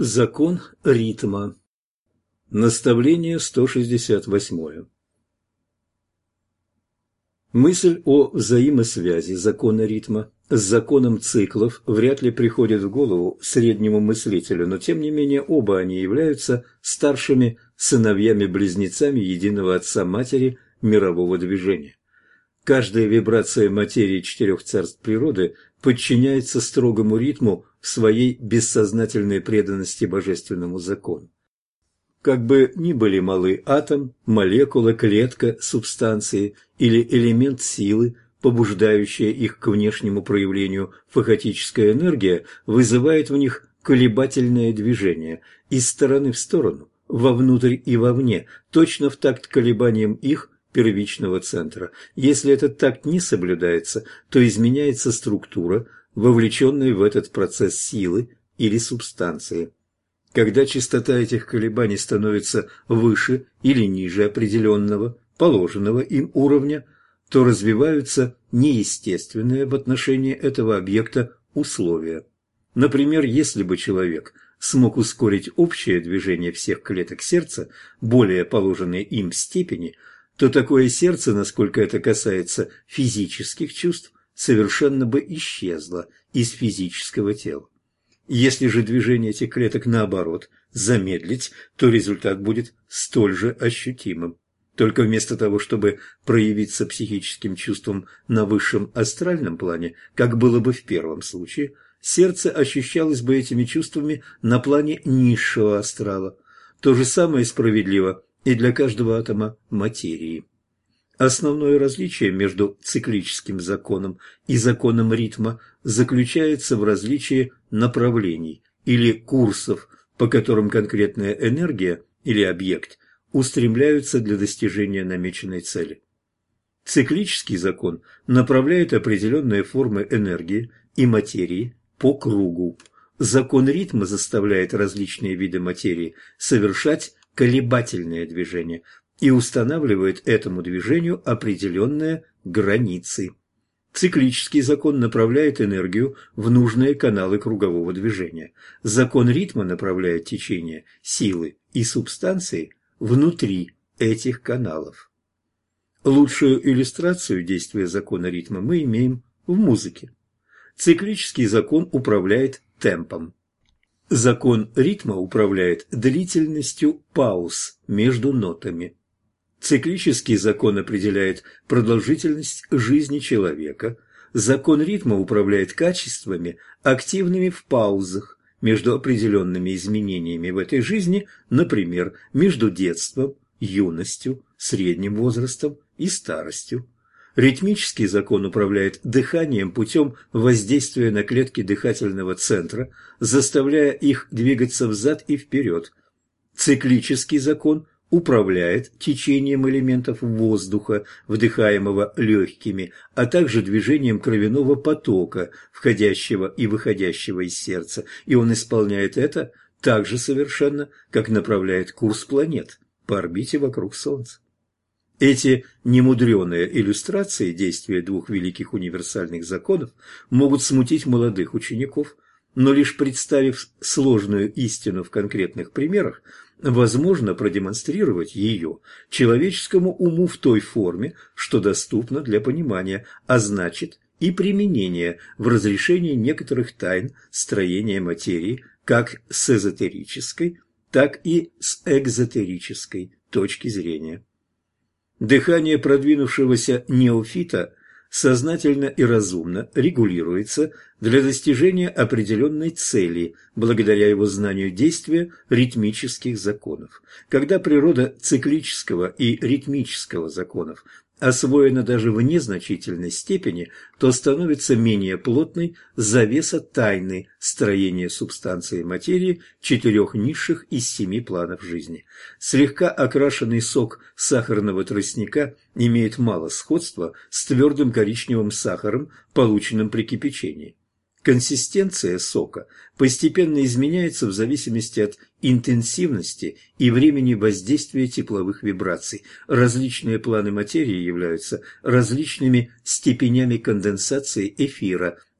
Закон ритма. Наставление 168. Мысль о взаимосвязи закона ритма с законом циклов вряд ли приходит в голову среднему мыслителю, но тем не менее оба они являются старшими сыновьями-близнецами единого отца-матери мирового движения. Каждая вибрация материи четырех царств природы подчиняется строгому ритму в своей бессознательной преданности божественному закону. Как бы ни были малы атом, молекула, клетка, субстанции или элемент силы, побуждающая их к внешнему проявлению, фахотическая энергия вызывает в них колебательное движение из стороны в сторону, вовнутрь и вовне, точно в такт колебаниям их первичного центра. Если этот такт не соблюдается, то изменяется структура, вовлеченной в этот процесс силы или субстанции. Когда частота этих колебаний становится выше или ниже определенного, положенного им уровня, то развиваются неестественные в отношении этого объекта условия. Например, если бы человек смог ускорить общее движение всех клеток сердца, более положенной им степени, то такое сердце, насколько это касается физических чувств, совершенно бы исчезло из физического тела. Если же движение этих клеток, наоборот, замедлить, то результат будет столь же ощутимым. Только вместо того, чтобы проявиться психическим чувством на высшем астральном плане, как было бы в первом случае, сердце ощущалось бы этими чувствами на плане низшего астрала. То же самое справедливо и для каждого атома материи. Основное различие между циклическим законом и законом ритма заключается в различии направлений или курсов, по которым конкретная энергия или объект устремляются для достижения намеченной цели. Циклический закон направляет определенные формы энергии и материи по кругу. Закон ритма заставляет различные виды материи совершать колебательные движения и устанавливает этому движению определенные границы. Циклический закон направляет энергию в нужные каналы кругового движения. Закон ритма направляет течение силы и субстанции внутри этих каналов. Лучшую иллюстрацию действия закона ритма мы имеем в музыке. Циклический закон управляет темпом. Закон ритма управляет длительностью пауз между нотами. Циклический закон определяет продолжительность жизни человека. Закон ритма управляет качествами, активными в паузах между определенными изменениями в этой жизни, например, между детством, юностью, средним возрастом и старостью. Ритмический закон управляет дыханием путем воздействия на клетки дыхательного центра, заставляя их двигаться взад и вперед. Циклический закон управляет течением элементов воздуха, вдыхаемого легкими, а также движением кровяного потока, входящего и выходящего из сердца, и он исполняет это так же совершенно, как направляет курс планет по орбите вокруг Солнца. Эти немудреные иллюстрации действия двух великих универсальных законов могут смутить молодых учеников, но лишь представив сложную истину в конкретных примерах, возможно продемонстрировать ее человеческому уму в той форме, что доступно для понимания, а значит и применения в разрешении некоторых тайн строения материи как с эзотерической, так и с экзотерической точки зрения. Дыхание продвинувшегося неофита сознательно и разумно регулируется для достижения определенной цели благодаря его знанию действия ритмических законов. Когда природа циклического и ритмического законов освоена даже в незначительной степени, то становится менее плотной завеса тайны строения субстанции материи четырех низших из 7 планов жизни. Слегка окрашенный сок сахарного тростника имеет мало сходства с твердым коричневым сахаром, полученным при кипячении. Консистенция сока постепенно изменяется в зависимости от интенсивности и времени воздействия тепловых вибраций. Различные планы материи являются различными степенями конденсации эфира,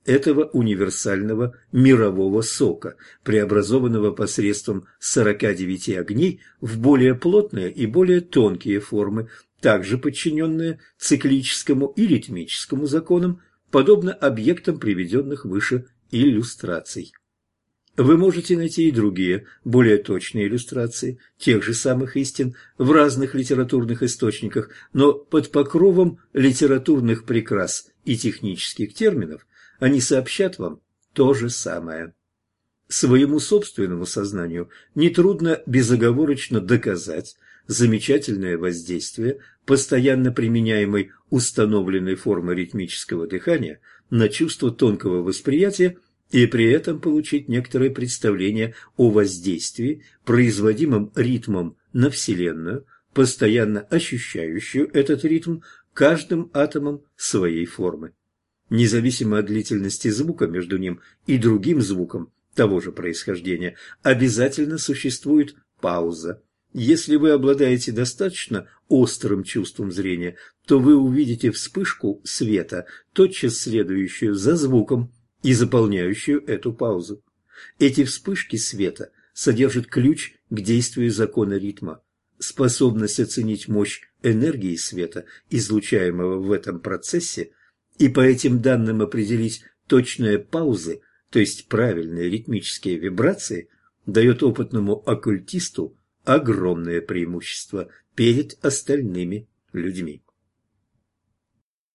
этого универсального мирового сока, преобразованного посредством 49 огней в более плотные и более тонкие формы, также подчиненные циклическому и ритмическому законам, подобно объектам приведенных выше иллюстраций. Вы можете найти и другие, более точные иллюстрации тех же самых истин в разных литературных источниках, но под покровом литературных прикрас и технических терминов они сообщат вам то же самое. Своему собственному сознанию нетрудно безоговорочно доказать замечательное воздействие постоянно применяемой установленной формы ритмического дыхания на чувство тонкого восприятия и при этом получить некоторое представление о воздействии, производимом ритмом на Вселенную, постоянно ощущающую этот ритм каждым атомом своей формы. Независимо от длительности звука между ним и другим звуком того же происхождения, обязательно существует пауза. Если вы обладаете достаточно острым чувством зрения, то вы увидите вспышку света, тотчас следующую за звуком и заполняющую эту паузу. Эти вспышки света содержат ключ к действию закона ритма. Способность оценить мощь энергии света, излучаемого в этом процессе, и по этим данным определить точные паузы, то есть правильные ритмические вибрации, дает опытному оккультисту огромное преимущество перед остальными людьми.